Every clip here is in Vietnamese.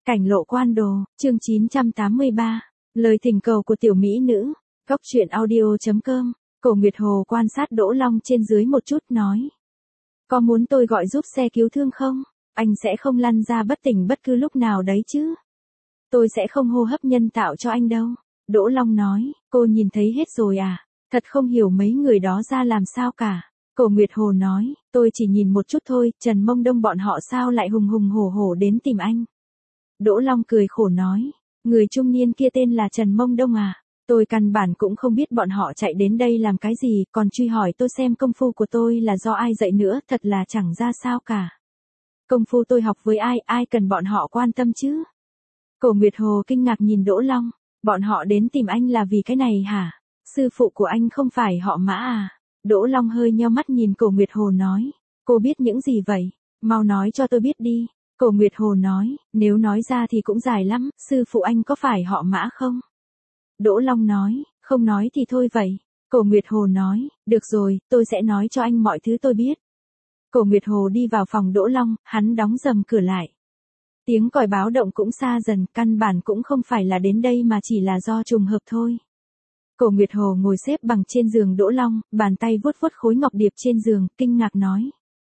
Cảnh lộ quan đồ, chương 983. Lời thỉnh cầu của tiểu mỹ nữ. Góc truyện audio.com. Cổ Nguyệt Hồ quan sát Đỗ Long trên dưới một chút nói. Có muốn tôi gọi giúp xe cứu thương không? Anh sẽ không lăn ra bất tỉnh bất cứ lúc nào đấy chứ. Tôi sẽ không hô hấp nhân tạo cho anh đâu. Đỗ Long nói, cô nhìn thấy hết rồi à? Thật không hiểu mấy người đó ra làm sao cả. Cổ Nguyệt Hồ nói, tôi chỉ nhìn một chút thôi, Trần Mông Đông bọn họ sao lại hùng hùng hổ hổ đến tìm anh. Đỗ Long cười khổ nói, người trung niên kia tên là Trần Mông Đông à? Tôi căn bản cũng không biết bọn họ chạy đến đây làm cái gì, còn truy hỏi tôi xem công phu của tôi là do ai dạy nữa, thật là chẳng ra sao cả. Công phu tôi học với ai cần bọn họ quan tâm chứ? Cổ Nguyệt Hồ kinh ngạc nhìn Đỗ Long, bọn họ đến tìm anh là vì cái này hả? Sư phụ của anh không phải họ Mã à? Đỗ Long hơi nheo mắt nhìn Cổ Nguyệt Hồ nói, cô biết những gì vậy? Mau nói cho tôi biết đi. Cổ Nguyệt Hồ nói, nếu nói ra thì cũng dài lắm, sư phụ anh có phải họ Mã không? Đỗ Long nói, không nói thì thôi vậy. Cổ Nguyệt Hồ nói, được rồi, tôi sẽ nói cho anh mọi thứ tôi biết. Cổ Nguyệt Hồ đi vào phòng Đỗ Long, hắn đóng rầm cửa lại. Tiếng còi báo động cũng xa dần, căn bản cũng không phải là đến đây mà chỉ là do trùng hợp thôi. Cổ Nguyệt Hồ ngồi xếp bằng trên giường Đỗ Long, bàn tay vuốt vuốt khối ngọc điệp trên giường, kinh ngạc nói.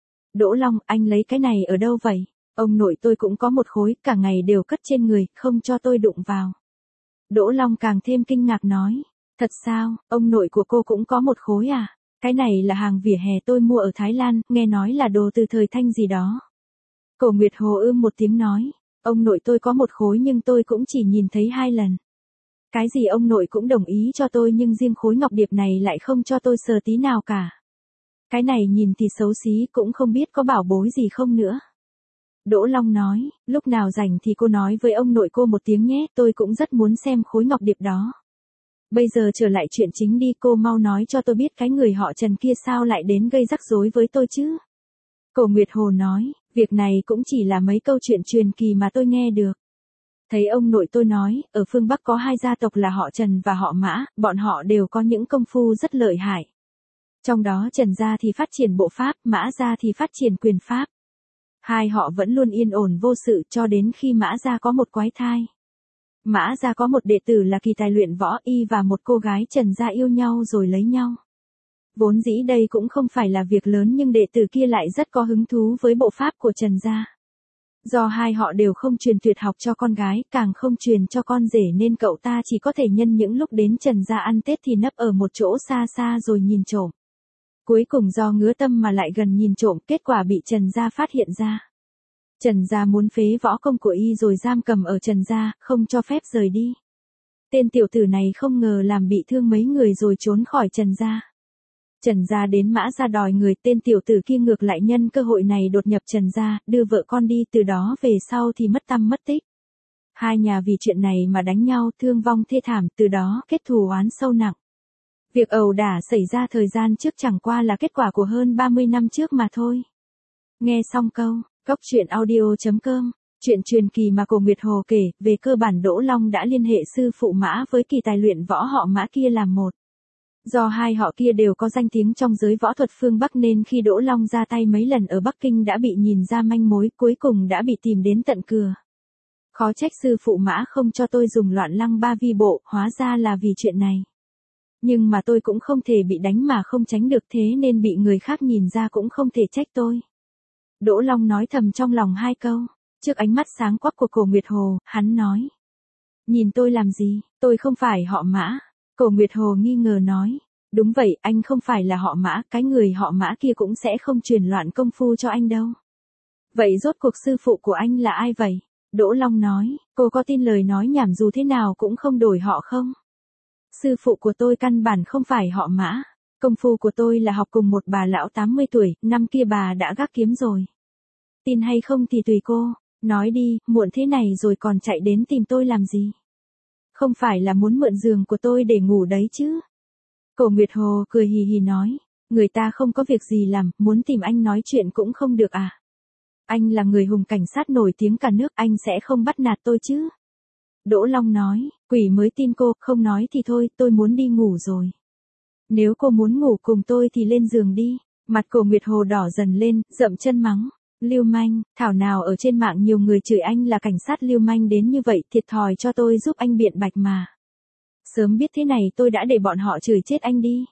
Đỗ Long, anh lấy cái này ở đâu vậy? Ông nội tôi cũng có một khối, cả ngày đều cất trên người, không cho tôi đụng vào. Đỗ Long càng thêm kinh ngạc nói. Thật sao, ông nội của cô cũng có một khối à? Cái này là hàng vỉa hè tôi mua ở Thái Lan, nghe nói là đồ từ thời Thanh gì đó. Cổ Nguyệt Hồ một tiếng nói. Ông nội tôi có một khối nhưng tôi cũng chỉ nhìn thấy 2 lần. Cái gì ông nội cũng đồng ý cho tôi nhưng riêng khối ngọc điệp này lại không cho tôi sờ tí nào cả. Cái này nhìn thì xấu xí cũng không biết có bảo bối gì không nữa. Đỗ Long nói, lúc nào rảnh thì cô nói với ông nội cô một tiếng nhé, tôi cũng rất muốn xem khối ngọc điệp đó. Bây giờ trở lại chuyện chính đi, cô mau nói cho tôi biết cái người họ Trần kia sao lại đến gây rắc rối với tôi chứ. Cổ Nguyệt Hồ nói, việc này cũng chỉ là mấy câu chuyện truyền kỳ mà tôi nghe được. Thấy ông nội tôi nói, ở phương Bắc có 2 gia tộc là họ Trần và họ Mã, bọn họ đều có những công phu rất lợi hại. Trong đó Trần gia thì phát triển bộ pháp, Mã gia thì phát triển quyền pháp. 2 họ vẫn luôn yên ổn vô sự cho đến khi Mã gia có một quái thai. Mã gia có một đệ tử là kỳ tài luyện võ y và một cô gái Trần gia yêu nhau rồi lấy nhau. Vốn dĩ đây cũng không phải là việc lớn nhưng đệ tử kia lại rất có hứng thú với bộ pháp của Trần gia. Do 2 họ đều không truyền tuyệt học cho con gái, càng không truyền cho con rể nên cậu ta chỉ có thể nhân những lúc đến Trần gia ăn Tết thì nấp ở một chỗ xa xa rồi nhìn trộm. Cuối cùng do ngứa tâm mà lại gần nhìn trộm, kết quả bị Trần gia phát hiện ra. Trần gia muốn phế võ công của y rồi giam cầm ở Trần gia, không cho phép rời đi. Tên tiểu tử này không ngờ làm bị thương mấy người rồi trốn khỏi Trần gia. Trần gia đến Mã gia đòi người, tên tiểu tử kia ngược lại nhân cơ hội này đột nhập Trần gia, đưa vợ con đi, từ đó về sau thì mất tăm mất tích. 2 nhà vì chuyện này mà đánh nhau, thương vong thê thảm, từ đó kết thù oán sâu nặng. Việc ẩu đả xảy ra thời gian trước chẳng qua là kết quả của hơn 30 năm trước mà thôi. Nghe xong câu, góc truyện audio.com, chuyện truyền kỳ mà Cổ Nguyệt Hồ kể, về cơ bản Đỗ Long đã liên hệ sư phụ Mã với kỳ tài luyện võ họ Mã kia làm một. Do 2 họ kia đều có danh tiếng trong giới võ thuật phương Bắc nên khi Đỗ Long ra tay mấy lần ở Bắc Kinh đã bị nhìn ra manh mối, cuối cùng đã bị tìm đến tận cửa. Khó trách sư phụ Mã không cho tôi dùng Loạn Lăng Ba Vi bộ, hóa ra là vì chuyện này. Nhưng mà tôi cũng không thể bị đánh mà không tránh được, thế nên bị người khác nhìn ra cũng không thể trách tôi. Đỗ Long nói thầm trong lòng 2 câu, trước ánh mắt sáng quắc của Cổ Nguyệt Hồ, hắn nói. Nhìn tôi làm gì, tôi không phải họ Mã. Cổ Nguyệt Hồ nghi ngờ nói, đúng vậy, anh không phải là họ Mã, cái người họ Mã kia cũng sẽ không truyền loạn công phu cho anh đâu. Vậy rốt cuộc sư phụ của anh là ai vậy? Đỗ Long nói, cô có tin lời nói nhảm dù thế nào cũng không đổi họ không? Sư phụ của tôi căn bản không phải họ Mã. Công phu của tôi là học cùng một bà lão 80 tuổi, năm kia bà đã gác kiếm rồi. Tin hay không thì tùy cô, nói đi, muộn thế này rồi còn chạy đến tìm tôi làm gì? Không phải là muốn mượn giường của tôi để ngủ đấy chứ? Cổ Nguyệt Hồ cười hì hì nói, người ta không có việc gì làm, muốn tìm anh nói chuyện cũng không được à? Anh là người hùng cảnh sát nổi tiếng cả nước, anh sẽ không bắt nạt tôi chứ? Đỗ Long nói, quỷ mới tin cô, không nói thì thôi, tôi muốn đi ngủ rồi. Nếu cô muốn ngủ cùng tôi thì lên giường đi. Mặt Cổ Nguyệt Hồ đỏ dần lên, dậm chân mắng. Lưu manh, thảo nào ở trên mạng nhiều người chửi anh là cảnh sát lưu manh đến như vậy, thiệt thòi cho tôi giúp anh biện bạch mà. Sớm biết thế này tôi đã để bọn họ chửi chết anh đi.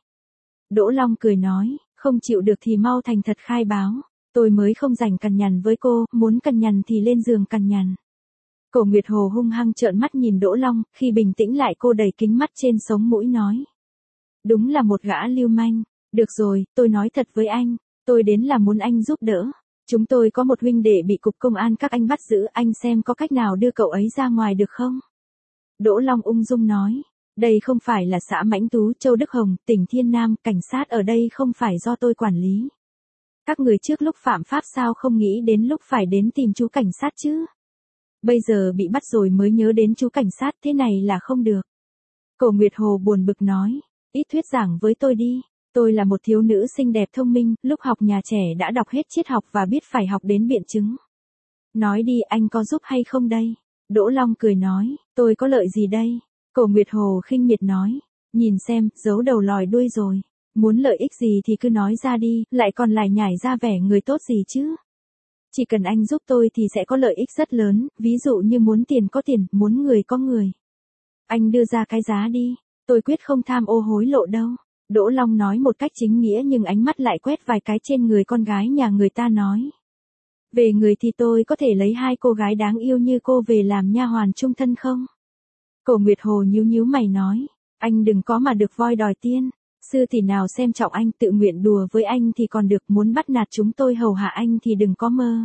Đỗ Long cười nói, không chịu được thì mau thành thật khai báo. Tôi mới không rảnh cằn nhằn với cô, muốn cằn nhằn thì lên giường cằn nhằn. Cổ Nguyệt Hồ hung hăng trợn mắt nhìn Đỗ Long, khi bình tĩnh lại cô đẩy kính mắt trên sống mũi nói. Đúng là một gã lưu manh. Được rồi, tôi nói thật với anh, tôi đến là muốn anh giúp đỡ. Chúng tôi có một huynh đệ bị cục công an các anh bắt giữ, anh xem có cách nào đưa cậu ấy ra ngoài được không? Đỗ Long ung dung nói, đây không phải là xã Mãnh Tú, Châu Đức Hồng, tỉnh Thiên Nam, cảnh sát ở đây không phải do tôi quản lý. Các người trước lúc phạm pháp sao không nghĩ đến lúc phải đến tìm chú cảnh sát chứ? Bây giờ bị bắt rồi mới nhớ đến chú cảnh sát, thế này là không được. Cổ Nguyệt Hồ buồn bực nói, ít thuyết giảng với tôi đi. Tôi là một thiếu nữ xinh đẹp thông minh, lúc học nhà trẻ đã đọc hết triết học và biết phải học đến biện chứng. Nói đi, anh có giúp hay không đây? Đỗ Long cười nói, tôi có lợi gì đây? Cổ Nguyệt Hồ khinh miệt nói, nhìn xem, giấu đầu lòi đuôi rồi. Muốn lợi ích gì thì cứ nói ra đi, lại còn lải nhải ra vẻ người tốt gì chứ? Chỉ cần anh giúp tôi thì sẽ có lợi ích rất lớn, ví dụ như muốn tiền có tiền, muốn người có người. Anh đưa ra cái giá đi, tôi quyết không tham ô hối lộ đâu. Đỗ Long nói một cách chính nghĩa nhưng ánh mắt lại quét vài cái trên người con gái nhà người ta nói. Về người thì tôi có thể lấy 2 cô gái đáng yêu như cô về làm nha hoàn chung thân không? Cổ Nguyệt Hồ nhíu nhíu mày nói, anh đừng có mà được voi đòi tiên. Sư tỷ nào xem trọng anh tự nguyện đùa với anh thì còn được, muốn bắt nạt chúng tôi hầu hạ anh thì đừng có mơ.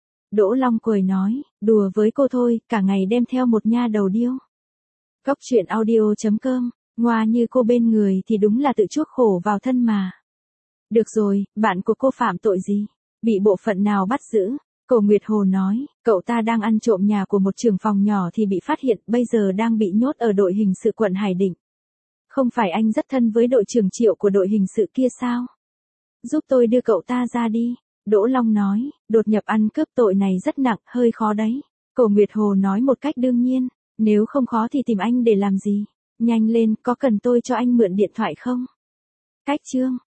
Đỗ Long cười nói, đùa với cô thôi, cả ngày đem theo một nha đầu điêu. Cóc truyện audio.com, ngoa như cô bên người thì đúng là tự chuốc khổ vào thân mà. Được rồi, bạn của cô phạm tội gì? Bị bộ phận nào bắt giữ? Cổ Nguyệt Hồ nói, cậu ta đang ăn trộm nhà của một trưởng phòng nhỏ thì bị phát hiện, bây giờ đang bị nhốt ở đội hình sự quận Hải Định. Không phải anh rất thân với đội trưởng Triệu của đội hình sự kia sao? Giúp tôi đưa cậu ta ra đi. Đỗ Long nói, đột nhập ăn cướp tội này rất nặng, hơi khó đấy. Cổ Nguyệt Hồ nói một cách đương nhiên, nếu không khó thì tìm anh để làm gì? Nhanh lên, có cần tôi cho anh mượn điện thoại không? Cách chương